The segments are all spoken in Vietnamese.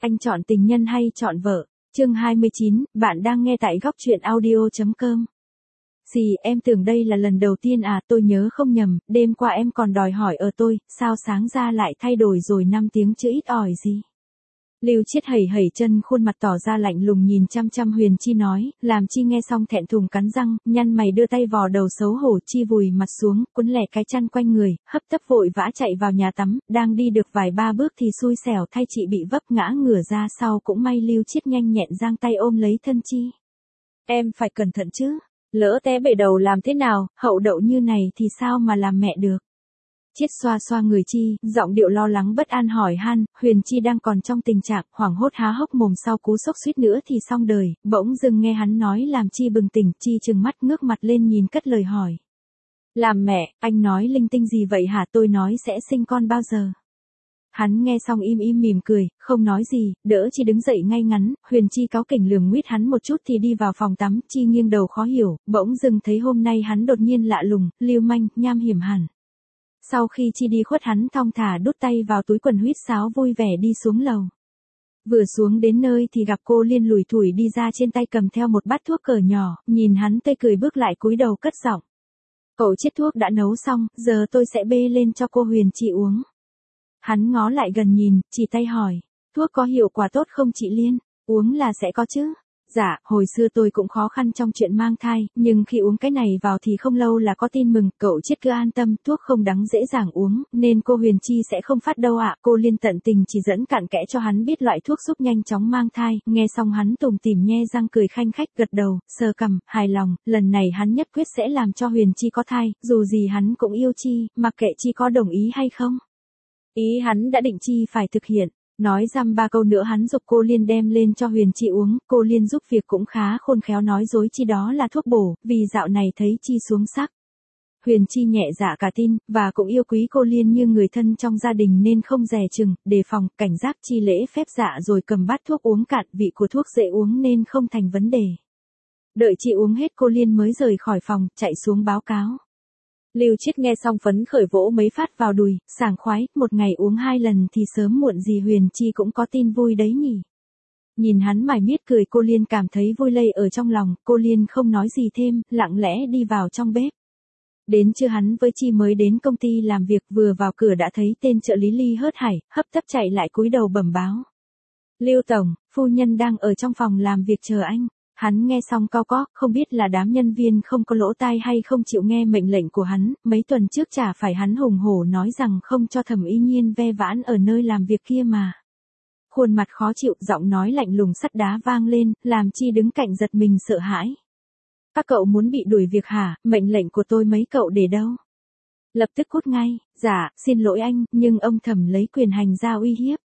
Anh chọn tình nhân hay chọn vợ? Chương 29, bạn đang nghe tại góc truyện audio.com. Dì, em tưởng đây là lần đầu tiên à, tôi nhớ không nhầm, đêm qua em còn đòi hỏi tôi, sao sáng ra lại thay đổi rồi 5 tiếng chứ ít ỏi gì. Lưu Chiết hẩy hẩy chân, khuôn mặt tỏ ra lạnh lùng nhìn chăm chăm Huyền Chi nói, làm Chi nghe xong thẹn thùng cắn răng, nhăn mày đưa tay vò đầu xấu hổ. Chi vùi mặt xuống, quấn lẻ cái chăn quanh người, hấp tấp vội vã chạy vào nhà tắm, đang đi được vài ba bước thì xui xẻo thay chị bị vấp ngã ngửa ra sau, cũng may Lưu Chiết nhanh nhẹn giang tay ôm lấy thân Chi. Em phải cẩn thận chứ, lỡ té bể đầu làm thế nào, hậu đậu như này thì sao mà làm mẹ được. Chiết xoa xoa người Chi, giọng điệu lo lắng bất an hỏi han. Huyền Chi đang còn trong tình trạng hoảng hốt há hốc mồm, sau cú sốc suýt nữa thì xong đời, bỗng dưng nghe hắn nói làm Chi bừng tỉnh. Chi trừng mắt ngước mặt lên nhìn cất lời hỏi. Làm mẹ, anh nói linh tinh gì vậy hả? Tôi nói sẽ sinh con bao giờ? Hắn nghe xong im im mỉm cười, không nói gì, đỡ Chi đứng dậy ngay ngắn. Huyền Chi cáu kỉnh lườm nguyết hắn một chút thì đi vào phòng tắm. Chi nghiêng đầu khó hiểu, bỗng dưng thấy hôm nay hắn đột nhiên lạ lùng, lưu manh, nham hiểm hẳn. Sau khi Chi đi khuất, hắn thong thả đút tay vào túi quần huýt sáo vui vẻ đi xuống lầu. Vừa xuống đến nơi thì gặp cô Liên lủi thủi đi ra, trên tay cầm theo một bát thuốc cờ nhỏ, nhìn hắn tươi cười bước lại cúi đầu cất giọng. Cậu Chiết, thuốc đã nấu xong, giờ tôi sẽ bê lên cho cô Huyền Chi uống. Hắn ngó lại gần nhìn, chỉ tay hỏi, thuốc có hiệu quả tốt không chị Liên? Uống là sẽ có chứ. Dạ, hồi xưa tôi cũng khó khăn trong chuyện mang thai, nhưng khi uống cái này vào thì không lâu là có tin mừng. Cậu Chiết cứ an tâm, thuốc không đắng dễ dàng uống, nên cô Huyền Chi sẽ không phát đâu ạ. Cô Liên tận tình chỉ dẫn cặn kẽ cho hắn biết loại thuốc giúp nhanh chóng mang thai. Nghe xong hắn tủm tỉm nhe răng cười khanh khách, gật đầu, sờ cằm, hài lòng. Lần này hắn nhất quyết sẽ làm cho Huyền Chi có thai, dù gì hắn cũng yêu Chi, mặc kệ Chi có đồng ý hay không. Ý hắn đã định Chi phải thực hiện. Nói dăm ba câu nữa hắn giục cô Liên đem lên cho Huyền Chi uống. Cô Liên giúp việc cũng khá khôn khéo, nói dối Chi đó là thuốc bổ, vì dạo này thấy Chi xuống sắc. Huyền Chi nhẹ dạ cả tin, và cũng yêu quý cô Liên như người thân trong gia đình nên không dè chừng, đề phòng, cảnh giác. Chi lễ phép dạ rồi cầm bát thuốc uống cạn, vị của thuốc dễ uống nên không thành vấn đề. Đợi Chi uống hết, cô Liên mới rời khỏi phòng, chạy xuống báo cáo. Lưu Chiết nghe xong phấn khởi vỗ mấy phát vào đùi, sảng khoái, một ngày uống 2 lần thì sớm muộn gì Huyền Chi cũng có tin vui đấy nhỉ. Nhìn hắn mải miết cười, cô Liên cảm thấy vui lây ở trong lòng. Cô Liên không nói gì thêm, lặng lẽ đi vào trong bếp. Đến trưa hắn với Chi mới đến công ty làm việc, vừa vào cửa đã thấy tên trợ lý Ly hớt hải, hấp tấp chạy lại cúi đầu bẩm báo. Lưu tổng, phu nhân đang ở trong phòng làm việc chờ anh. Hắn nghe xong cau có, không biết là đám nhân viên không có lỗ tai hay không chịu nghe mệnh lệnh của hắn. Mấy tuần trước chả phải hắn hùng hổ nói rằng không cho Thẩm Y Nhiên ve vãn ở nơi làm việc kia mà. Khuôn mặt khó chịu, giọng nói lạnh lùng sắt đá vang lên, làm Chi đứng cạnh giật mình sợ hãi. Các cậu muốn bị đuổi việc hả? Mệnh lệnh của tôi mấy cậu để đâu? Lập tức cút ngay. Dạ, xin lỗi anh, nhưng ông Thẩm lấy quyền hành ra uy hiếp.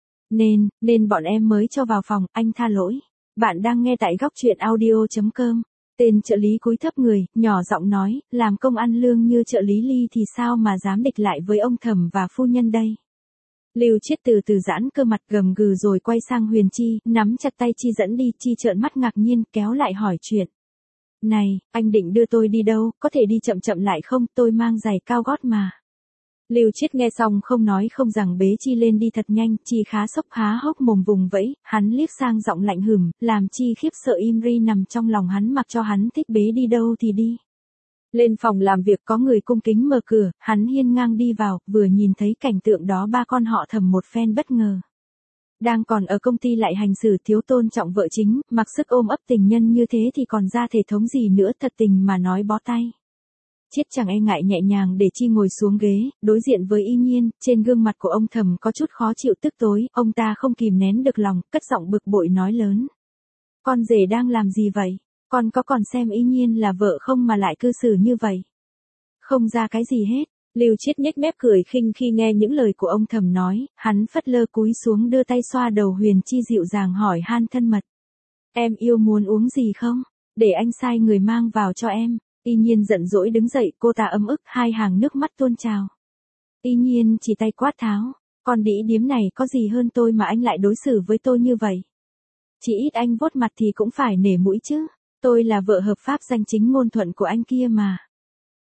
Nên bọn em mới cho vào phòng, anh tha lỗi. Bạn đang nghe tại góc truyện audio.com. Tên trợ lý cúi thấp người, nhỏ giọng nói, làm công ăn lương như trợ lý Ly thì sao mà dám địch lại với ông Thẩm và phu nhân đây. Lưu Chiết từ từ giãn cơ mặt, gầm gừ rồi quay sang Huyền Chi, nắm chặt tay Chi dẫn đi. Chi trợn mắt ngạc nhiên, kéo lại hỏi chuyện. Này, anh định đưa tôi đi đâu, có thể đi chậm chậm lại không, tôi mang giày cao gót mà. Lưu Chiết nghe xong không nói không rằng bế Chi lên đi thật nhanh. Chi khá sốc, há hốc mồm vùng vẫy, hắn liếc sang giọng lạnh hừm, làm Chi khiếp sợ im ri nằm trong lòng hắn, mặc cho hắn thích bế đi đâu thì đi. Lên phòng làm việc có người cung kính mở cửa, hắn hiên ngang đi vào, vừa nhìn thấy cảnh tượng đó ba con họ Thẩm một phen bất ngờ. Đang còn ở công ty lại hành xử thiếu tôn trọng vợ chính, mặc sức ôm ấp tình nhân như thế thì còn ra thể thống gì nữa, thật tình mà nói bó tay. Chiết chẳng e ngại nhẹ nhàng để Chi ngồi xuống ghế, đối diện với Y Nhiên. Trên gương mặt của ông Thẩm có chút khó chịu tức tối, ông ta không kìm nén được lòng, cất giọng bực bội nói lớn. Con rể đang làm gì vậy? Con có còn xem Y Nhiên là vợ không mà lại cư xử như vậy? Không ra cái gì hết. Lưu Chiết nhếch mép cười khinh khi nghe những lời của ông Thẩm nói, hắn phất lơ cúi xuống đưa tay xoa đầu Huyền Chi, dịu dàng hỏi han thân mật. Em yêu muốn uống gì không? Để anh sai người mang vào cho em. Y Nhiên giận dỗi đứng dậy, cô ta ấm ức, 2 hàng nước mắt tuôn trào. Y Nhiên chỉ tay quát tháo, con đĩ điếm này có gì hơn tôi mà anh lại đối xử với tôi như vậy? Chỉ ít anh vuốt mặt thì cũng phải nể mũi chứ, tôi là vợ hợp pháp danh chính ngôn thuận của anh kia mà.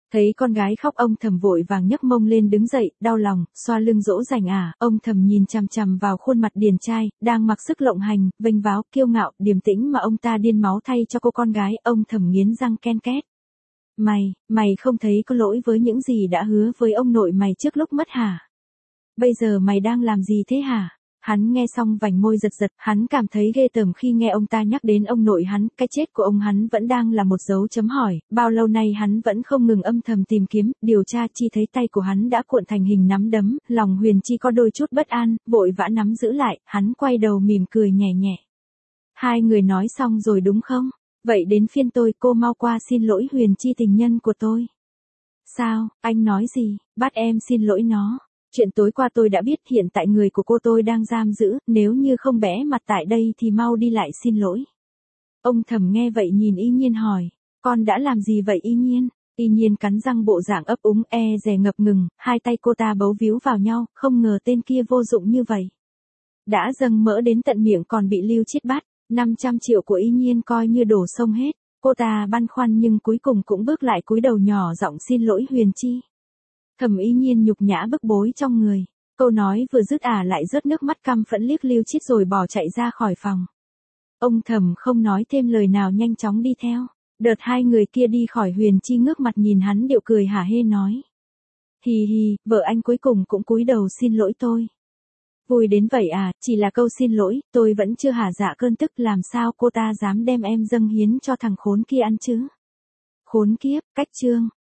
Thấy con gái khóc ông Thầm vội vàng nhấc mông lên đứng dậy, đau lòng, xoa lưng dỗ dành ông Thầm nhìn chằm chằm vào khuôn mặt điển trai, đang mặc sức lộng hành, vênh váo, kiêu ngạo, điềm tĩnh mà ông ta điên máu thay cho cô con gái, ông Thầm nghiến răng ken két. Mày không thấy có lỗi với những gì đã hứa với ông nội mày trước lúc mất hả? Bây giờ mày đang làm gì thế hả? Hắn nghe xong vành môi giật giật, hắn cảm thấy ghê tởm khi nghe ông ta nhắc đến ông nội hắn, cái chết của ông hắn vẫn đang là một dấu chấm hỏi, bao lâu nay hắn vẫn không ngừng âm thầm tìm kiếm, điều tra chi thấy tay của hắn đã cuộn thành hình nắm đấm, lòng Huyền Chi có đôi chút bất an, vội vã nắm giữ lại, hắn quay đầu mỉm cười nhẹ nhẹ. Hai người nói xong rồi đúng không? Vậy đến phiên tôi, cô mau qua xin lỗi Huyền Chi tình nhân của tôi. Sao, anh nói gì, bắt em xin lỗi nó. Chuyện tối qua tôi đã biết, hiện tại người của cô tôi đang giam giữ, nếu như không bẽ mặt tại đây thì mau đi lại xin lỗi. Ông Thầm nghe vậy nhìn Y Nhiên hỏi, con đã làm gì vậy Y Nhiên? Y Nhiên cắn răng bộ dạng ấp úng dè ngập ngừng, hai tay cô ta bấu víu vào nhau, không ngờ tên kia vô dụng như vậy. Đã dâng mỡ đến tận miệng còn bị Lưu Chiết bắt, 500 triệu của Y Nhiên coi như đổ sông hết. Cô ta băn khoăn nhưng cuối cùng cũng bước lại cúi đầu nhỏ giọng xin lỗi Huyền Chi. Thầm Y Nhiên nhục nhã bức bối trong người. Câu nói vừa dứt lại rớt nước mắt căm phẫn liếc Lưu Chiết rồi bỏ chạy ra khỏi phòng. Ông Thầm không nói thêm lời nào nhanh chóng đi theo. Đợt hai người kia đi khỏi Huyền Chi ngước mặt nhìn hắn điệu cười hả hê nói. Hì hì, vợ anh cuối cùng cũng cúi đầu xin lỗi tôi. Vui đến vậy à, chỉ là câu xin lỗi, tôi vẫn chưa hả dạ cơn tức, làm sao cô ta dám đem em dâng hiến cho thằng khốn kia ăn chứ? Khốn kiếp, cách chương.